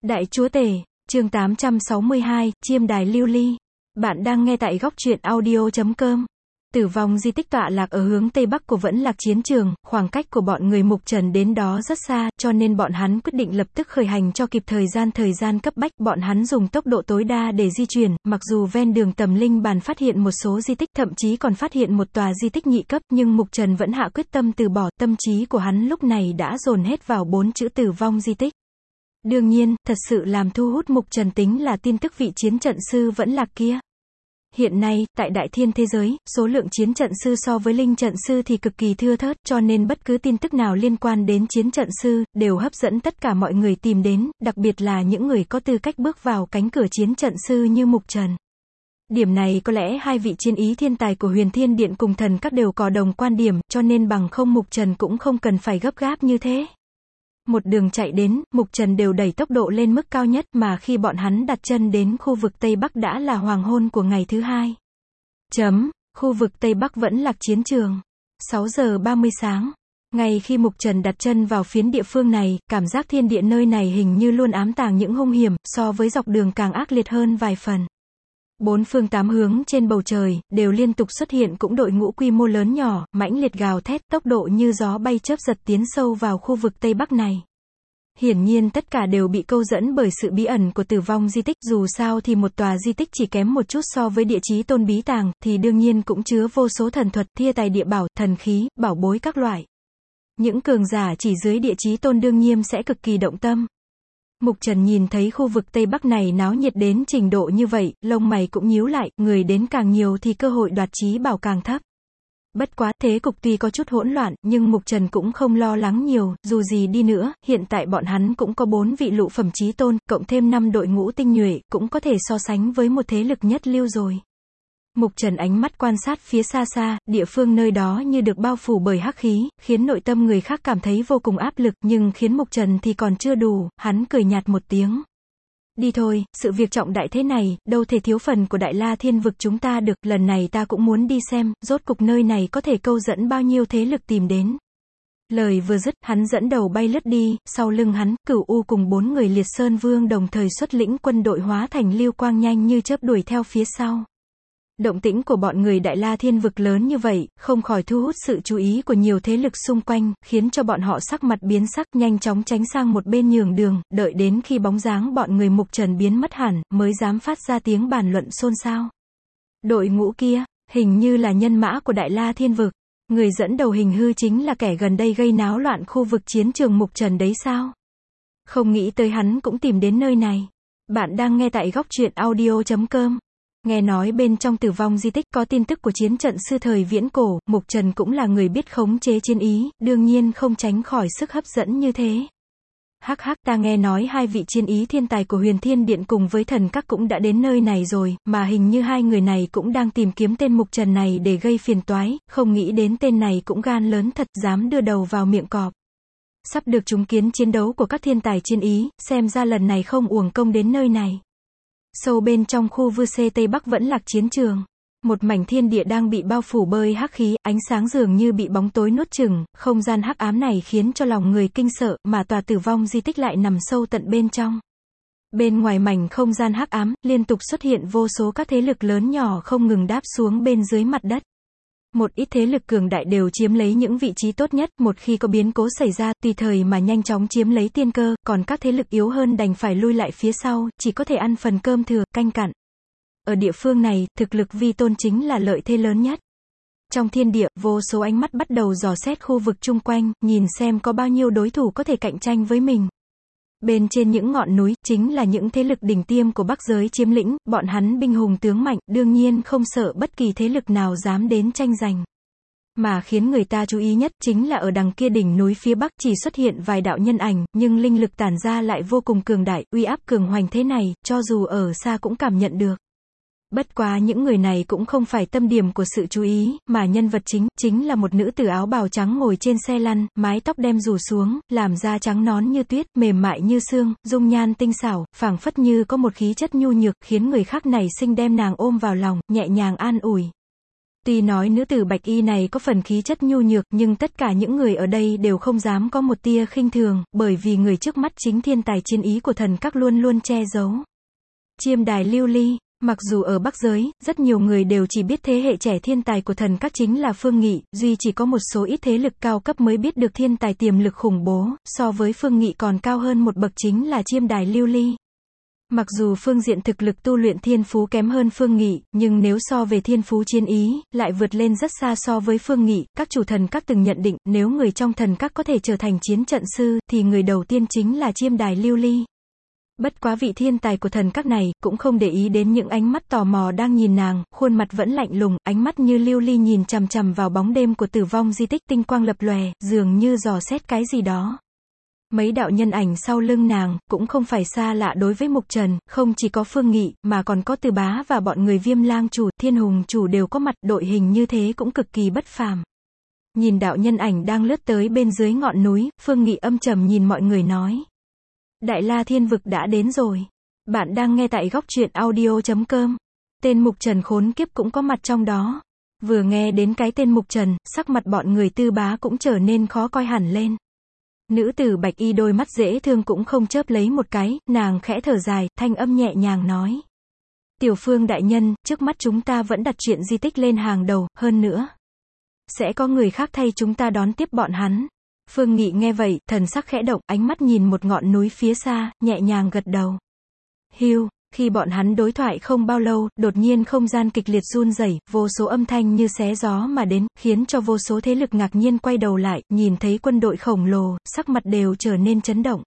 Đại Chúa Tể, chương 862, Chiêm đài lưu ly. Bạn đang nghe tại góc truyện audio.com. Tử vong di tích tọa lạc ở hướng Tây Bắc của Vẫn Lạc Chiến Trường, khoảng cách của bọn người Mục Trần đến đó rất xa, cho nên bọn hắn quyết định lập tức khởi hành cho kịp thời gian cấp bách, bọn hắn dùng tốc độ tối đa để di chuyển, mặc dù ven đường Tầm Linh Bàn phát hiện một số di tích, thậm chí còn phát hiện một tòa di tích nhị cấp, nhưng Mục Trần vẫn hạ quyết tâm từ bỏ, tâm trí của hắn lúc này đã dồn hết vào 4 chữ tử vong di tích. Đương nhiên, thật sự làm thu hút Mục Trần tính là tin tức vị chiến trận sư Vẫn Lạc kia. Hiện nay, tại Đại Thiên thế giới, số lượng chiến trận sư so với linh trận sư thì cực kỳ thưa thớt, cho nên bất cứ tin tức nào liên quan đến chiến trận sư, đều hấp dẫn tất cả mọi người tìm đến, đặc biệt là những người có tư cách bước vào cánh cửa chiến trận sư như Mục Trần. Điểm này có lẽ hai vị chiến ý thiên tài của Huyền Thiên Điện cùng thần các đều có đồng quan điểm, cho nên bằng không Mục Trần cũng không cần phải gấp gáp như thế. Một đường chạy đến, Mục Trần đều đẩy tốc độ lên mức cao nhất, mà khi bọn hắn đặt chân đến khu vực Tây Bắc đã là hoàng hôn của ngày thứ hai. Khu vực Tây Bắc Vẫn Lạc Chiến Trường. 6 giờ 30 sáng. Ngay khi Mục Trần đặt chân vào phiến địa phương này, cảm giác thiên địa nơi này hình như luôn ám tàng những hung hiểm, so với dọc đường càng ác liệt hơn vài phần. Bốn phương tám hướng trên bầu trời, đều liên tục xuất hiện cũng đội ngũ quy mô lớn nhỏ, mãnh liệt gào thét, tốc độ như gió bay chớp giật tiến sâu vào khu vực Tây Bắc này. Hiển nhiên tất cả đều bị câu dẫn bởi sự bí ẩn của tử vong di tích, dù sao thì một tòa di tích chỉ kém một chút so với địa chí tôn bí tàng, thì đương nhiên cũng chứa vô số thần thuật, thiên tài địa bảo, thần khí, bảo bối các loại. Những cường giả chỉ dưới địa chí tôn đương nhiên sẽ cực kỳ động tâm. Mục Trần nhìn thấy khu vực Tây Bắc này náo nhiệt đến trình độ như vậy, lông mày cũng nhíu lại, người đến càng nhiều thì cơ hội đoạt chí bảo càng thấp. Bất quá, thế cục tuy có chút hỗn loạn, nhưng Mục Trần cũng không lo lắng nhiều, dù gì đi nữa, hiện tại bọn hắn cũng có 4 vị lụ phẩm chí tôn, cộng thêm 5 đội ngũ tinh nhuệ, cũng có thể so sánh với một thế lực nhất lưu rồi. Mục Trần ánh mắt quan sát phía xa xa, địa phương nơi đó như được bao phủ bởi hắc khí, khiến nội tâm người khác cảm thấy vô cùng áp lực, nhưng khiến Mục Trần thì còn chưa đủ, hắn cười nhạt một tiếng. Đi thôi, sự việc trọng đại thế này, đâu thể thiếu phần của Đại La Thiên vực chúng ta được, lần này ta cũng muốn đi xem, rốt cục nơi này có thể câu dẫn bao nhiêu thế lực tìm đến. Lời vừa dứt, hắn dẫn đầu bay lướt đi, sau lưng hắn, Cửu U cùng 4 người Liệt Sơn Vương đồng thời xuất lĩnh quân đội hóa thành lưu quang nhanh như chớp đuổi theo phía sau. Động tĩnh của bọn người Đại La Thiên vực lớn như vậy, không khỏi thu hút sự chú ý của nhiều thế lực xung quanh, khiến cho bọn họ sắc mặt biến sắc, nhanh chóng tránh sang một bên nhường đường, đợi đến khi bóng dáng bọn người Mục Trần biến mất hẳn, mới dám phát ra tiếng bàn luận xôn xao. Đội ngũ kia, hình như là nhân mã của Đại La Thiên vực. Người dẫn đầu hình hư chính là kẻ gần đây gây náo loạn khu vực chiến trường Mục Trần đấy sao? Không nghĩ tới hắn cũng tìm đến nơi này. Bạn đang nghe tại góc truyện audio.com. Nghe nói bên trong tử vong di tích có tin tức của chiến trận sư thời viễn cổ, Mục Trần cũng là người biết khống chế chiến ý, đương nhiên không tránh khỏi sức hấp dẫn như thế. Hắc hắc, ta nghe nói hai vị chiến ý thiên tài của Huyền Thiên Điện cùng với thần các cũng đã đến nơi này rồi, mà hình như hai người này cũng đang tìm kiếm tên Mục Trần này để gây phiền toái, không nghĩ đến tên này cũng gan lớn thật, dám đưa đầu vào miệng cọp. Sắp được chứng kiến chiến đấu của các thiên tài chiến ý, xem ra lần này không uổng công đến nơi này. Sâu bên trong khu vư xê Tây Bắc Vẫn Lạc Chiến Trường, một mảnh thiên địa đang bị bao phủ bởi hắc khí, ánh sáng dường như bị bóng tối nuốt chửng, không gian hắc ám này khiến cho lòng người kinh sợ, mà tòa tử vong di tích lại nằm sâu tận bên trong. Bên ngoài mảnh không gian hắc ám, liên tục xuất hiện vô số các thế lực lớn nhỏ không ngừng đáp xuống bên dưới mặt đất. Một ít thế lực cường đại đều chiếm lấy những vị trí tốt nhất, một khi có biến cố xảy ra, tùy thời mà nhanh chóng chiếm lấy tiên cơ, còn các thế lực yếu hơn đành phải lui lại phía sau, chỉ có thể ăn phần cơm thừa, canh cặn. Ở địa phương này, thực lực vi tôn chính là lợi thế lớn nhất. Trong thiên địa, vô số ánh mắt bắt đầu dò xét khu vực chung quanh, nhìn xem có bao nhiêu đối thủ có thể cạnh tranh với mình. Bên trên những ngọn núi, chính là những thế lực đỉnh tiêm của Bắc giới chiếm lĩnh, bọn hắn binh hùng tướng mạnh, đương nhiên không sợ bất kỳ thế lực nào dám đến tranh giành. Mà khiến người ta chú ý nhất, chính là ở đằng kia đỉnh núi phía Bắc chỉ xuất hiện vài đạo nhân ảnh, nhưng linh lực tản ra lại vô cùng cường đại, uy áp cường hoành thế này, cho dù ở xa cũng cảm nhận được. Bất quá những người này cũng không phải tâm điểm của sự chú ý, mà nhân vật chính là một nữ tử áo bào trắng ngồi trên xe lăn, mái tóc đem rủ xuống, làm da trắng nõn như tuyết, mềm mại như sương, dung nhan tinh xảo, phảng phất như có một khí chất nhu nhược, khiến người khác nảy sinh đem nàng ôm vào lòng, nhẹ nhàng an ủi. Tuy nói nữ tử bạch y này có phần khí chất nhu nhược, nhưng tất cả những người ở đây đều không dám có một tia khinh thường, bởi vì người trước mắt chính thiên tài chiến ý của thần các luôn luôn che giấu. Chiêm đài lưu ly. Mặc dù ở Bắc giới, rất nhiều người đều chỉ biết thế hệ trẻ thiên tài của thần các chính là Phương Nghị, duy chỉ có một số ít thế lực cao cấp mới biết được thiên tài tiềm lực khủng bố, so với Phương Nghị còn cao hơn một bậc chính là chiêm đài lưu ly. Mặc dù phương diện thực lực tu luyện thiên phú kém hơn Phương Nghị, nhưng nếu so về thiên phú chiến ý, lại vượt lên rất xa so với Phương Nghị. Các chủ thần các từng nhận định, nếu người trong thần các có thể trở thành chiến trận sư, thì người đầu tiên chính là chiêm đài lưu ly. Bất quá vị thiên tài của thần các này, cũng không để ý đến những ánh mắt tò mò đang nhìn nàng, khuôn mặt vẫn lạnh lùng, ánh mắt như lưu ly nhìn chằm chằm vào bóng đêm của Tử Vong di tích, tinh quang lập lòe, dường như dò xét cái gì đó. Mấy đạo nhân ảnh sau lưng nàng, cũng không phải xa lạ đối với Mục Trần, không chỉ có Phương Nghị, mà còn có Từ Bá và bọn người Viêm Lang chủ, Thiên Hùng chủ đều có mặt, đội hình như thế cũng cực kỳ bất phàm. Nhìn đạo nhân ảnh đang lướt tới bên dưới ngọn núi, Phương Nghị âm trầm nhìn mọi người nói. Đại La Thiên Vực đã đến rồi. Bạn đang nghe tại Góc.truyện audio.com. Tên Mục Trần khốn kiếp cũng có mặt trong đó. Vừa nghe đến cái tên Mục Trần, sắc mặt bọn người Tư Bá cũng trở nên khó coi hẳn lên. Nữ tử bạch y đôi mắt dễ thương cũng không chớp lấy một cái, nàng khẽ thở dài, thanh âm nhẹ nhàng nói. Tiểu Phương đại nhân, trước mắt chúng ta vẫn đặt chuyện di tích lên hàng đầu, hơn nữa. Sẽ có người khác thay chúng ta đón tiếp bọn hắn. Phương Nghị nghe vậy, thần sắc khẽ động, ánh mắt nhìn một ngọn núi phía xa, nhẹ nhàng gật đầu. Hiu, khi bọn hắn đối thoại không bao lâu, đột nhiên không gian kịch liệt run rẩy, vô số âm thanh như xé gió mà đến, khiến cho vô số thế lực ngạc nhiên quay đầu lại, nhìn thấy quân đội khổng lồ, sắc mặt đều trở nên chấn động.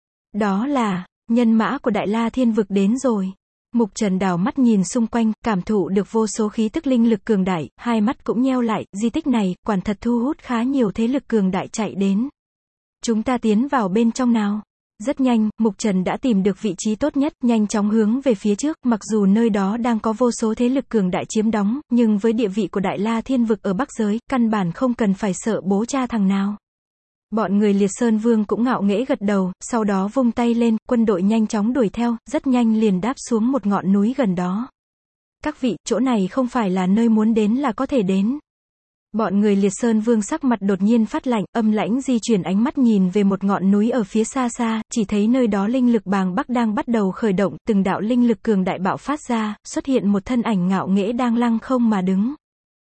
Đó là, nhân mã của Đại La Thiên Vực đến rồi. Mục Trần đảo mắt nhìn xung quanh, cảm thụ được vô số khí tức linh lực cường đại, hai mắt cũng nheo lại, di tích này, quả thật thu hút khá nhiều thế lực cường đại chạy đến. Chúng ta tiến vào bên trong nào? Rất nhanh, Mục Trần đã tìm được vị trí tốt nhất, nhanh chóng hướng về phía trước, mặc dù nơi đó đang có vô số thế lực cường đại chiếm đóng, nhưng với địa vị của Đại La Thiên Vực ở Bắc giới, căn bản không cần phải sợ bố cha thằng nào. Bọn người Liệt Sơn Vương cũng ngạo nghễ gật đầu, sau đó vung tay lên, quân đội nhanh chóng đuổi theo, rất nhanh liền đáp xuống một ngọn núi gần đó. Các vị, chỗ này không phải là nơi muốn đến là có thể đến. Bọn người Liệt Sơn Vương sắc mặt đột nhiên phát lạnh, âm lãnh di chuyển ánh mắt nhìn về một ngọn núi ở phía xa xa, chỉ thấy nơi đó linh lực bàng bác đang bắt đầu khởi động, từng đạo linh lực cường đại bạo phát ra, xuất hiện một thân ảnh ngạo nghễ đang lăng không mà đứng.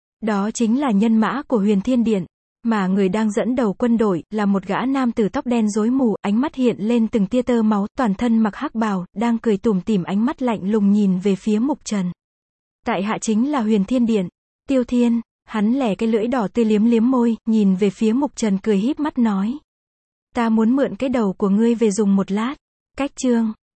Đó chính là nhân mã của Huyền Thiên Điện. Mà người đang dẫn đầu quân đội, là một gã nam tử tóc đen rối mù, ánh mắt hiện lên từng tia tơ máu, toàn thân mặc hắc bào, đang cười tủm tỉm ánh mắt lạnh lùng nhìn về phía Mục Trần. Tại hạ chính là Huyền Thiên Điện. Tiêu Thiên, hắn lẻ cái lưỡi đỏ tươi liếm liếm môi, nhìn về phía Mục Trần cười híp mắt nói. Ta muốn mượn cái đầu của ngươi về dùng một lát. Cách chương.